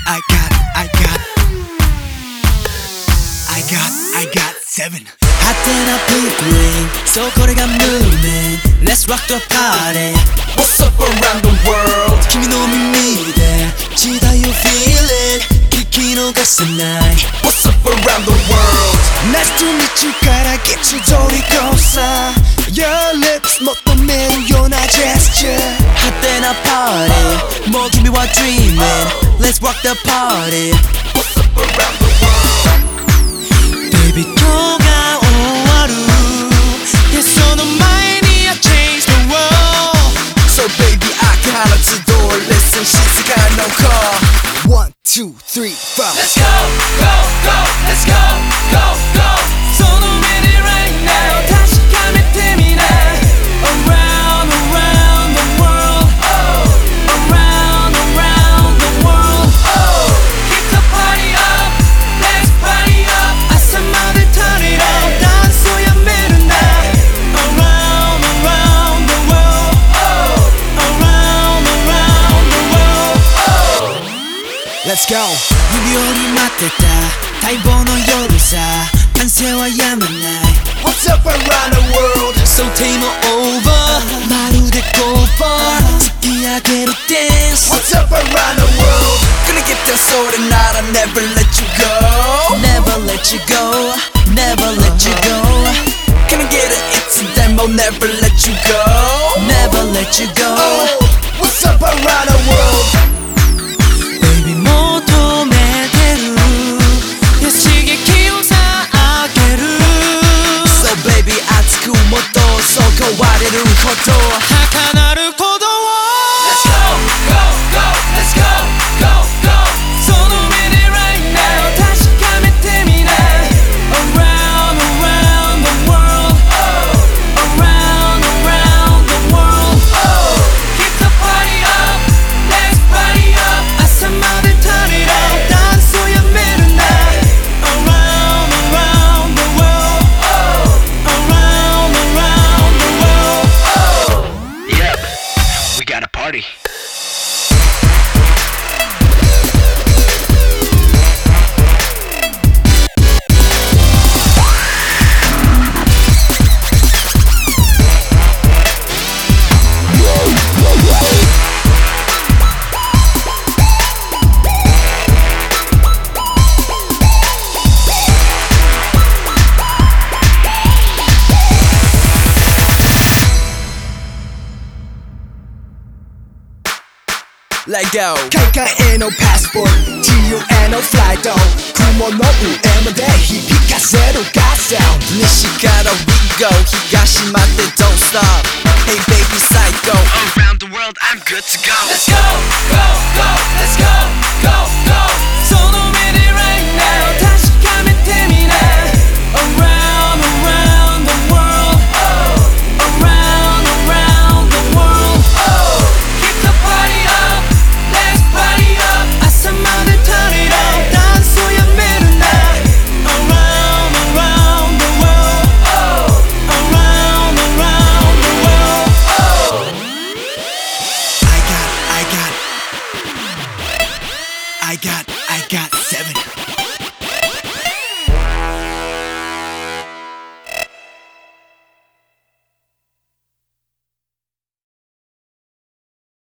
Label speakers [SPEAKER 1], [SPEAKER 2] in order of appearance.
[SPEAKER 1] I got seven. Hot and I pink ring, soこれが movement. Let's rock the party. What's up around the world? 君の耳で時代を feel it. 聞き逃さない What's up around the world? Nice to meet you からget you 通り越さ Your lips 求めるような gesture. Hot and I party. もう君は dreaming. Let's rock the party. What's up around the world? Baby 今日が終わる Yeah その前に I change the world. So baby 開け放つ door Listen 静かな call. 1, 2, 3, 4 Let's go, go, go Let's go, go, go その目で right now 確かめてみな Around, around the world Around, around the world Keep the party up Let's party up 朝まで turn it up ダンスをやめるな Around, around the world Around, around the world Let's go 指折り待ってた待望の夜さ歓声はやまない What's up around the world 想定も over まるで go far 突き上げる dance What's up around the world Gonna get that sword and I'll never let you go Never let you go Never let you go Gonna get it it's a demo Never let you go Never let you go What's up around the world Baby 求めてる刺激をさあげる So baby 熱くもっとそう変われること儚なる鼓動を Let's go, go, go Let's go, go, go その目で right now 確かめてみな Around, around the world Around, around the world Keep the party up Let's party up 朝まで turn it up ダンスをやめるな Around, around the world Around, around the world
[SPEAKER 2] Yep, we got a party.
[SPEAKER 1] Let go 海外へのパスポート自由へのフライト雲の上まで響かせるガスサウンド西から we go 東まで don't stop Hey baby psycho
[SPEAKER 2] Around the world, I'm good to go.
[SPEAKER 1] Let's go, go, go Let's go, go, go その目で right now 確かめてみな Around, around the world Around, around the world Keep the party up Let's party up 朝まで turn it up ダンスをやめるな Around, around the world Around, around the world I got 7